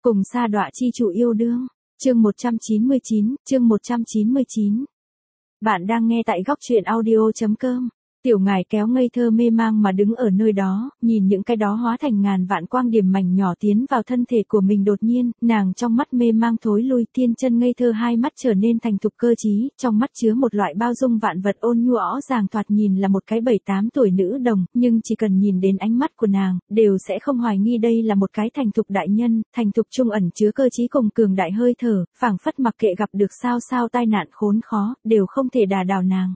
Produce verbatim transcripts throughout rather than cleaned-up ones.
Cùng sa đọa chi chủ yêu đương. Chương một trăm chín mươi chín, chương một trăm chín mươi chín. Bạn đang nghe tại góc truyện audio chấm com. Tiểu ngải kéo ngây thơ mê mang mà đứng ở nơi đó, nhìn những cái đó hóa thành ngàn vạn quang điểm mảnh nhỏ tiến vào thân thể của mình. Đột nhiên, nàng trong mắt mê mang thối lui, thiên chân ngây thơ hai mắt trở nên thành thục cơ trí, trong mắt chứa một loại bao dung vạn vật ôn nhu rõ ràng, thoạt nhìn là một cái bảy tám tuổi nữ đồng, nhưng chỉ cần nhìn đến ánh mắt của nàng, đều sẽ không hoài nghi đây là một cái thành thục đại nhân, thành thục trung ẩn chứa cơ trí cùng cường đại hơi thở, phảng phất mặc kệ gặp được sao sao tai nạn khốn khó, đều không thể đả đảo nàng.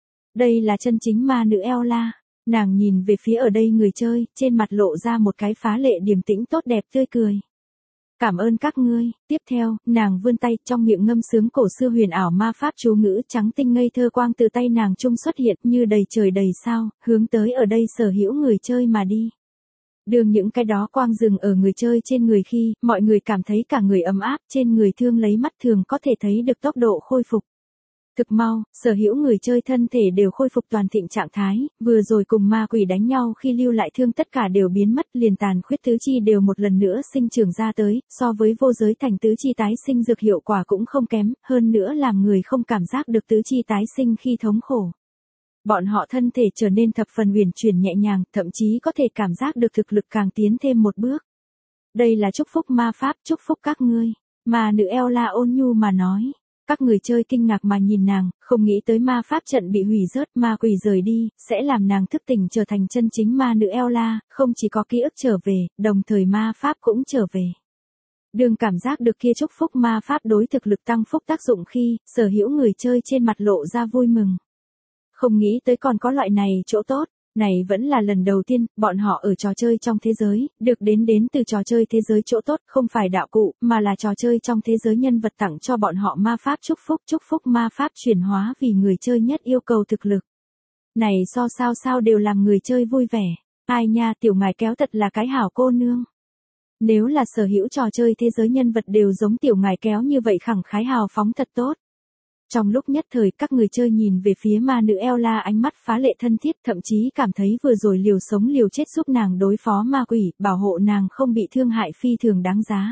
Đây là chân chính ma nữ Ella. Nàng nhìn về phía ở đây người chơi, trên mặt lộ ra một cái phá lệ điềm tĩnh tốt đẹp tươi cười. Cảm ơn các ngươi. Tiếp theo, nàng vươn tay, trong miệng ngâm sướng cổ xưa huyền ảo ma pháp chú ngữ, trắng tinh ngây thơ quang từ tay nàng trung xuất hiện như đầy trời đầy sao, hướng tới ở đây sở hữu người chơi mà đi. Đường những cái đó quang dừng ở người chơi trên người khi, mọi người cảm thấy cả người ấm áp, trên người thương lấy mắt thường có thể thấy được tốc độ khôi phục. Thực mau, sở hữu người chơi thân thể đều khôi phục toàn thịnh trạng thái, vừa rồi cùng ma quỷ đánh nhau khi lưu lại thương tất cả đều biến mất, liền tàn khuyết tứ chi đều một lần nữa sinh trưởng ra tới, so với vô giới thành tứ chi tái sinh dược hiệu quả cũng không kém, hơn nữa làm người không cảm giác được tứ chi tái sinh khi thống khổ. Bọn họ thân thể trở nên thập phần huyền chuyển nhẹ nhàng, thậm chí có thể cảm giác được thực lực càng tiến thêm một bước. Đây là chúc phúc ma pháp, chúc phúc các ngươi. Mà nữ Ella ôn nhu mà nói. Các người chơi kinh ngạc mà nhìn nàng, không nghĩ tới ma pháp trận bị hủy rớt, ma quỷ rời đi, sẽ làm nàng thức tỉnh trở thành chân chính ma nữ Ella, không chỉ có ký ức trở về, đồng thời ma pháp cũng trở về. Đường cảm giác được kia chúc phúc ma pháp đối thực lực tăng phúc tác dụng khi, sở hữu người chơi trên mặt lộ ra vui mừng. Không nghĩ tới còn có loại này chỗ tốt. Này vẫn là lần đầu tiên, bọn họ ở trò chơi trong thế giới, được đến đến từ trò chơi thế giới chỗ tốt, không phải đạo cụ, mà là trò chơi trong thế giới nhân vật tặng cho bọn họ ma pháp chúc phúc, chúc phúc ma pháp chuyển hóa vì người chơi nhất yêu cầu thực lực. Này so sao sao đều làm người chơi vui vẻ. Ai nha, tiểu ngải kéo thật là cái hảo cô nương. Nếu là sở hữu trò chơi thế giới nhân vật đều giống tiểu ngải kéo như vậy khẳng khái hào phóng thật tốt. Trong lúc nhất thời các người chơi nhìn về phía ma nữ Ella ánh mắt phá lệ thân thiết, thậm chí cảm thấy vừa rồi liều sống liều chết giúp nàng đối phó ma quỷ, bảo hộ nàng không bị thương hại phi thường đáng giá.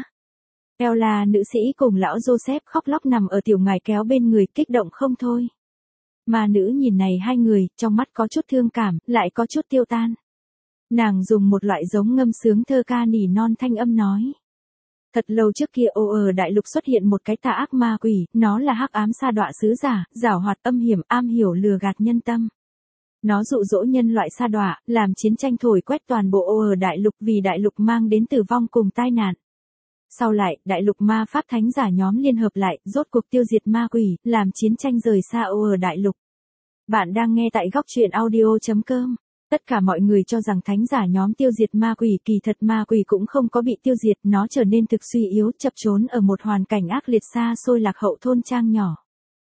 Ella nữ sĩ cùng lão Joseph khóc lóc nằm ở tiểu ngải kéo bên người, kích động không thôi. Ma nữ nhìn này hai người, trong mắt có chút thương cảm, lại có chút tiêu tan. Nàng dùng một loại giống ngâm sướng thơ ca nỉ non thanh âm nói. Thật lâu trước kia ô ở đại lục xuất hiện một cái tà ác ma quỷ, nó là hắc ám sa đọa sứ giả, giảo hoạt âm hiểm, am hiểu lừa gạt nhân tâm. Nó dụ dỗ nhân loại sa đọa, làm chiến tranh thổi quét toàn bộ ô ở đại lục vì đại lục mang đến tử vong cùng tai nạn. Sau lại, đại lục ma pháp thánh giả nhóm liên hợp lại, rốt cuộc tiêu diệt ma quỷ, làm chiến tranh rời xa ô ở đại lục. Bạn đang nghe tại góc truyện audio chấm com. Tất cả mọi người cho rằng thánh giả nhóm tiêu diệt ma quỷ, kỳ thật ma quỷ cũng không có bị tiêu diệt, nó trở nên thực suy yếu, chập chốn ở một hoàn cảnh ác liệt xa xôi lạc hậu thôn trang nhỏ.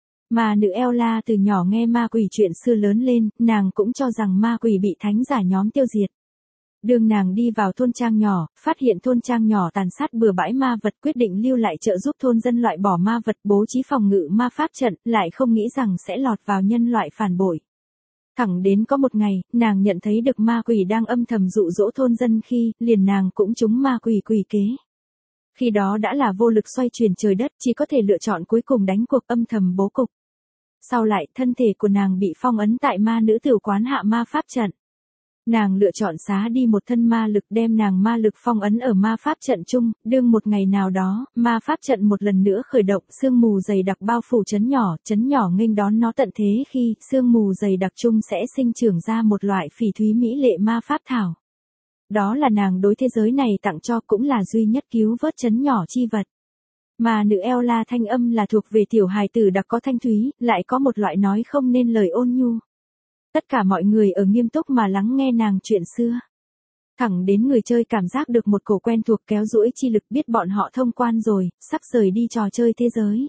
Mà nữ Ella từ nhỏ nghe ma quỷ chuyện xưa lớn lên, nàng cũng cho rằng ma quỷ bị thánh giả nhóm tiêu diệt. Đường nàng đi vào thôn trang nhỏ, phát hiện thôn trang nhỏ tàn sát bừa bãi ma vật, quyết định lưu lại trợ giúp thôn dân loại bỏ ma vật, bố trí phòng ngự ma pháp trận, lại không nghĩ rằng sẽ lọt vào nhân loại phản bội. Thẳng đến có một ngày, nàng nhận thấy được ma quỷ đang âm thầm dụ dỗ thôn dân khi, liền nàng cũng trúng ma quỷ quỷ kế. Khi đó đã là vô lực xoay chuyển trời đất, chỉ có thể lựa chọn cuối cùng đánh cuộc âm thầm bố cục. Sau lại, thân thể của nàng bị phong ấn tại ma nữ tử quán hạ ma pháp trận. Nàng lựa chọn xá đi một thân ma lực đem nàng ma lực phong ấn ở ma pháp trận chung, đương một ngày nào đó, ma pháp trận một lần nữa khởi động, sương mù dày đặc bao phủ trấn nhỏ, trấn nhỏ nghênh đón nó tận thế khi, sương mù dày đặc chung sẽ sinh trưởng ra một loại phỉ thúy mỹ lệ ma pháp thảo. Đó là nàng đối thế giới này tặng cho, cũng là duy nhất cứu vớt trấn nhỏ chi vật. Mà nữ Ella thanh âm là thuộc về tiểu hài tử đặc có thanh thúy, lại có một loại nói không nên lời ôn nhu. Tất cả mọi người ở nghiêm túc mà lắng nghe nàng chuyện xưa. Thẳng đến người chơi cảm giác được một cổ quen thuộc kéo duỗi chi lực, biết bọn họ thông quan rồi, sắp rời đi trò chơi thế giới.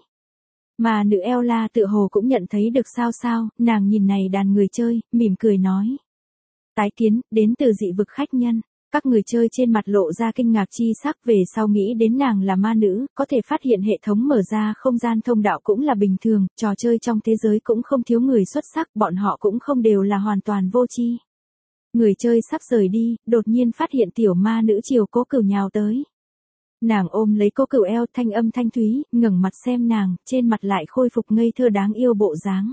Mà nữ Ella tự hồ cũng nhận thấy được sao sao, nàng nhìn này đàn người chơi, mỉm cười nói. Tái kiến, đến từ dị vực khách nhân. Các người chơi trên mặt lộ ra kinh ngạc chi sắc, về sau nghĩ đến nàng là ma nữ, có thể phát hiện hệ thống mở ra không gian thông đạo cũng là bình thường, trò chơi trong thế giới cũng không thiếu người xuất sắc, bọn họ cũng không đều là hoàn toàn vô tri. Người chơi sắp rời đi, đột nhiên phát hiện tiểu ma nữ chiều cố cửu nhào tới. Nàng ôm lấy Cố Cửu eo, thanh âm thanh thúy, ngẩng mặt xem nàng, trên mặt lại khôi phục ngây thơ đáng yêu bộ dáng.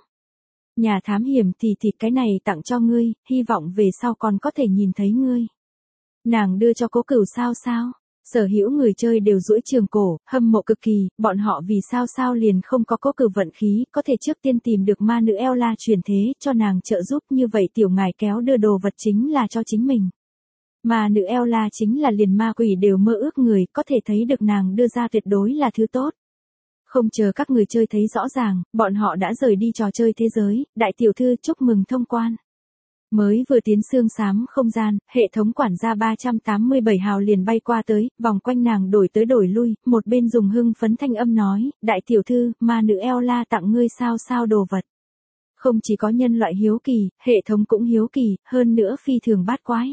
Nhà thám hiểm thì thì cái này tặng cho ngươi, hy vọng về sau còn có thể nhìn thấy ngươi. Nàng đưa cho Cố Cửu sao sao. Sở hữu người chơi đều duỗi trường cổ, hâm mộ cực kỳ, bọn họ vì sao sao liền không có Cố Cửu vận khí, có thể trước tiên tìm được ma nữ Ella truyền thế, cho nàng trợ giúp, như vậy tiểu ngài kéo đưa đồ vật chính là cho chính mình. Ma nữ Ella chính là liền ma quỷ đều mơ ước người, có thể thấy được nàng đưa ra tuyệt đối là thứ tốt. Không chờ các người chơi thấy rõ ràng, bọn họ đã rời đi trò chơi thế giới, đại tiểu thư chúc mừng thông quan. Mới vừa tiến xương xám không gian, hệ thống quản gia ba trăm tám mươi bảy hào liền bay qua tới, vòng quanh nàng đổi tới đổi lui, một bên dùng hưng phấn thanh âm nói, đại tiểu thư, ma nữ Ella tặng ngươi sao sao đồ vật. Không chỉ có nhân loại hiếu kỳ, hệ thống cũng hiếu kỳ, hơn nữa phi thường bát quái.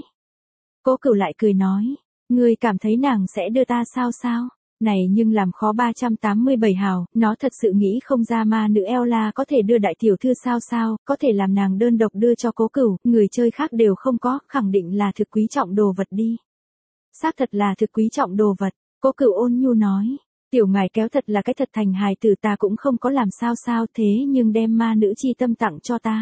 Cố Cửu lại cười nói, ngươi cảm thấy nàng sẽ đưa ta sao sao? Này nhưng làm khó ba trăm tám mươi bảy hào, nó thật sự nghĩ không ra ma nữ Ella có thể đưa đại tiểu thư sao sao, có thể làm nàng đơn độc đưa cho Cố Cửu, người chơi khác đều không có, khẳng định là thực quý trọng đồ vật đi. Xác thật là thực quý trọng đồ vật, Cố Cửu ôn nhu nói, tiểu ngài kéo thật là cái thật thành hài tử, ta cũng không có làm sao sao thế nhưng đem ma nữ chi tâm tặng cho ta.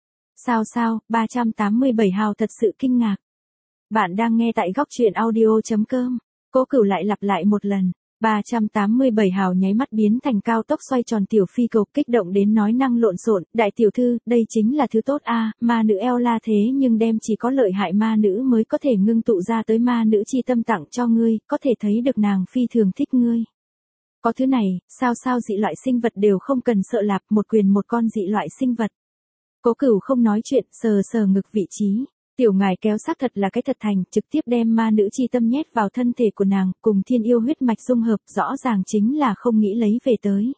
Sao sao, ba trăm tám mươi bảy hào thật sự kinh ngạc. Bạn đang nghe tại góc truyện audio.com. Cố Cửu lại lặp lại một lần, ba trăm tám mươi bảy hào nháy mắt biến thành cao tốc xoay tròn tiểu phi cầu, kích động đến nói năng lộn xộn, đại tiểu thư, đây chính là thứ tốt a, à, ma nữ Ella thế nhưng đem chỉ có lợi hại ma nữ mới có thể ngưng tụ ra tới ma nữ chi tâm tặng cho ngươi, có thể thấy được nàng phi thường thích ngươi. Có thứ này, sao sao dị loại sinh vật đều không cần sợ lạp, một quyền một con dị loại sinh vật. Cố Cửu không nói chuyện, sờ sờ ngực vị trí. Tiểu ngài kéo xác thật là cái thật thành, trực tiếp đem ma nữ chi tâm nhét vào thân thể của nàng, cùng thiên yêu huyết mạch dung hợp, rõ ràng chính là không nghĩ lấy về tới.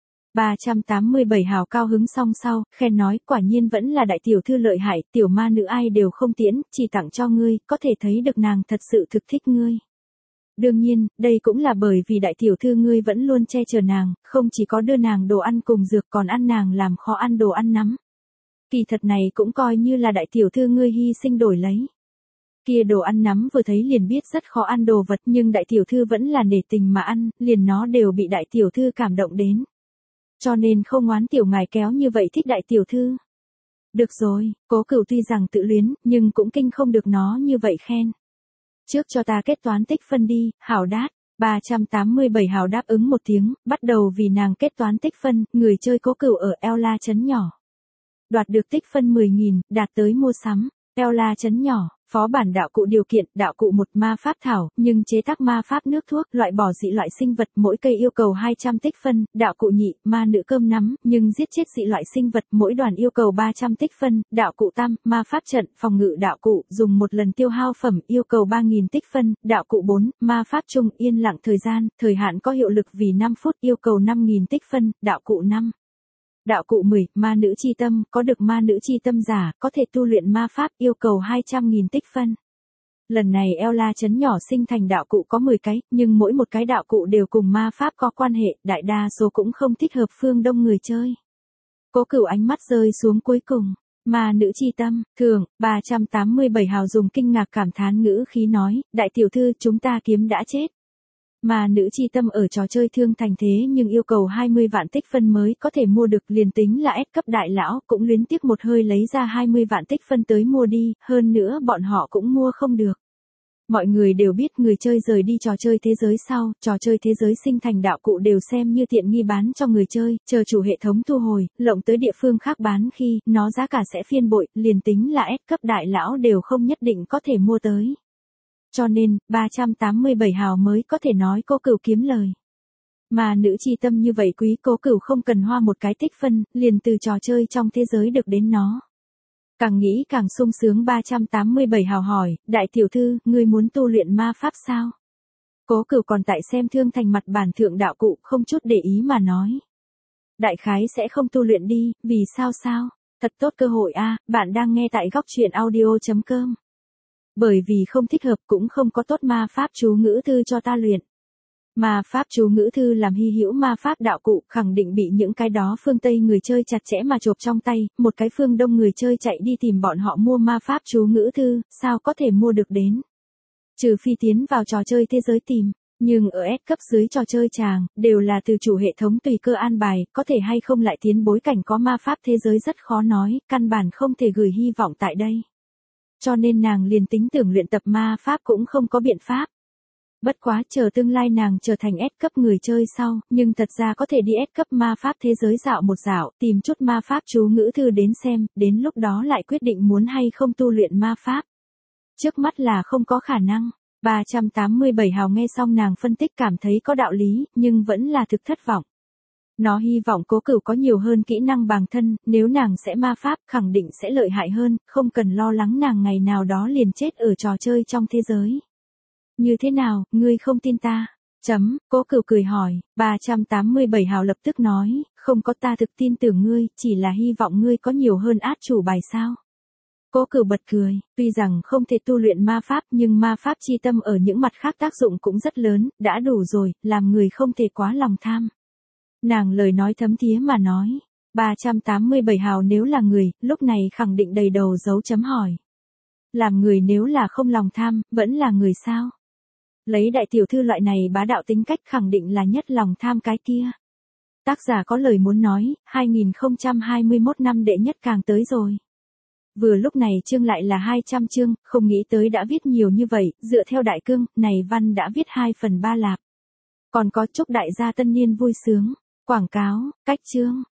ba trăm tám mươi bảy hào cao hứng song sau, khen nói, quả nhiên vẫn là đại tiểu thư lợi hại, tiểu ma nữ ai đều không tiễn, chỉ tặng cho ngươi, có thể thấy được nàng thật sự thực thích ngươi. Đương nhiên, đây cũng là bởi vì đại tiểu thư ngươi vẫn luôn che chở nàng, không chỉ có đưa nàng đồ ăn cùng dược còn ăn nàng làm kho ăn đồ ăn nắm. Kỳ thật này cũng coi như là đại tiểu thư ngươi hy sinh đổi lấy. Kia đồ ăn nắm vừa thấy liền biết rất khó ăn đồ vật, nhưng đại tiểu thư vẫn là nể tình mà ăn, liền nó đều bị đại tiểu thư cảm động đến. Cho nên không oán tiểu ngài kéo như vậy thích đại tiểu thư. Được rồi, Cố Cửu tuy rằng tự luyến, nhưng cũng kinh không được nó như vậy khen. Trước cho ta kết toán tích phân đi, hảo đát. ba trăm tám mươi bảy hào đáp ứng một tiếng, bắt đầu vì nàng kết toán tích phân, người chơi Cố Cửu ở Ella trấn nhỏ. Đoạt được tích phân mười nghìn, đạt tới mua sắm, Ella trấn nhỏ, phó bản đạo cụ điều kiện, đạo cụ một ma pháp thảo, nhưng chế tác ma pháp nước thuốc, loại bỏ dị loại sinh vật, mỗi cây yêu cầu hai trăm tích phân, đạo cụ nhị, ma nữ cơm nắm, nhưng giết chết dị loại sinh vật, mỗi đoàn yêu cầu ba trăm tích phân, đạo cụ tam, ma pháp trận, phòng ngự đạo cụ, dùng một lần tiêu hao phẩm, yêu cầu ba nghìn tích phân, đạo cụ bốn, ma pháp chung, yên lặng thời gian, thời hạn có hiệu lực vì năm phút, yêu cầu năm nghìn tích phân, đạo cụ năm. Đạo cụ mười, ma nữ chi tâm, có được ma nữ chi tâm giả, có thể tu luyện ma pháp, yêu cầu hai trăm nghìn tích phân. Lần này Ella trấn nhỏ sinh thành đạo cụ có mười cái, nhưng mỗi một cái đạo cụ đều cùng ma pháp có quan hệ, đại đa số cũng không thích hợp phương đông người chơi. Cố Cửu ánh mắt rơi xuống cuối cùng, ma nữ chi tâm, thường, ba trăm tám mươi bảy hào dùng kinh ngạc cảm thán ngữ khí nói, đại tiểu thư chúng ta kiếm đã chết. Ma nữ chi tâm ở trò chơi thương thành thế nhưng yêu cầu hai mươi vạn tích phân mới có thể mua được, liền tính là S cấp đại lão cũng luyến tiếc một hơi lấy ra hai mươi vạn tích phân tới mua đi, hơn nữa bọn họ cũng mua không được. Mọi người đều biết người chơi rời đi trò chơi thế giới sau, trò chơi thế giới sinh thành đạo cụ đều xem như tiện nghi bán cho người chơi, chờ chủ hệ thống thu hồi, lộng tới địa phương khác bán khi, nó giá cả sẽ phiên bội, liền tính là S cấp đại lão đều không nhất định có thể mua tới. Cho nên, ba trăm tám mươi bảy hào mới có thể nói Cố Cửu kiếm lời. Mà nữ chi tâm như vậy quý, Cố Cửu không cần hoa một cái tích phân, liền từ trò chơi trong thế giới được đến nó. Càng nghĩ càng sung sướng. Ba trăm tám mươi bảy hào hỏi, đại tiểu thư, ngươi muốn tu luyện ma pháp sao? Cố Cửu còn tại xem thương thành mặt bản thượng đạo cụ, không chút để ý mà nói. Đại khái sẽ không tu luyện đi, vì sao sao? Thật tốt cơ hội a, à, bạn đang nghe tại góc truyện audio.com. Bởi vì không thích hợp cũng không có tốt ma pháp chú ngữ thư cho ta luyện. Ma pháp chú ngữ thư làm hy hữu ma pháp đạo cụ, khẳng định bị những cái đó phương Tây người chơi chặt chẽ mà chộp trong tay, một cái phương Đông người chơi chạy đi tìm bọn họ mua ma pháp chú ngữ thư, sao có thể mua được đến. Trừ phi tiến vào trò chơi thế giới tìm. Nhưng ở S cấp dưới trò chơi chàng, đều là từ chủ hệ thống tùy cơ an bài, có thể hay không lại tiến bối cảnh có ma pháp thế giới rất khó nói, căn bản không thể gửi hy vọng tại đây. Cho nên nàng liền tính tưởng luyện tập ma pháp cũng không có biện pháp. Bất quá chờ tương lai nàng trở thành S cấp người chơi sau, nhưng thật ra có thể đi S cấp ma pháp thế giới dạo một dạo, tìm chút ma pháp chú ngữ thư đến xem, đến lúc đó lại quyết định muốn hay không tu luyện ma pháp. Trước mắt là không có khả năng. ba trăm tám mươi bảy hào nghe xong nàng phân tích cảm thấy có đạo lý, nhưng vẫn là thực thất vọng. Nó hy vọng Cố Cửu có nhiều hơn kỹ năng bằng thân, nếu nàng sẽ ma pháp khẳng định sẽ lợi hại hơn, không cần lo lắng nàng ngày nào đó liền chết ở trò chơi trong thế giới. Như thế nào, ngươi không tin ta? Chấm, Cố Cửu cười hỏi, ba trăm tám mươi bảy hào lập tức nói, không có, ta thực tin tưởng ngươi, chỉ là hy vọng ngươi có nhiều hơn át chủ bài sao. Cố Cửu bật cười, tuy rằng không thể tu luyện ma pháp nhưng ma pháp chi tâm ở những mặt khác tác dụng cũng rất lớn, đã đủ rồi, làm người không thể quá lòng tham. Nàng lời nói thấm thía mà nói, ba trăm tám mươi bảy hào nếu là người, lúc này khẳng định đầy đầu dấu chấm hỏi. Làm người nếu là không lòng tham, vẫn là người sao? Lấy đại tiểu thư loại này bá đạo tính cách khẳng định là nhất lòng tham cái kia. Tác giả có lời muốn nói, hai không hai mốt năm đệ nhất càng tới rồi. Vừa lúc này chương lại là hai trăm chương, không nghĩ tới đã viết nhiều như vậy, dựa theo đại cương, này văn đã viết hai phần ba lạp. Còn có chúc đại gia tân niên vui sướng, quảng cáo, cách chương.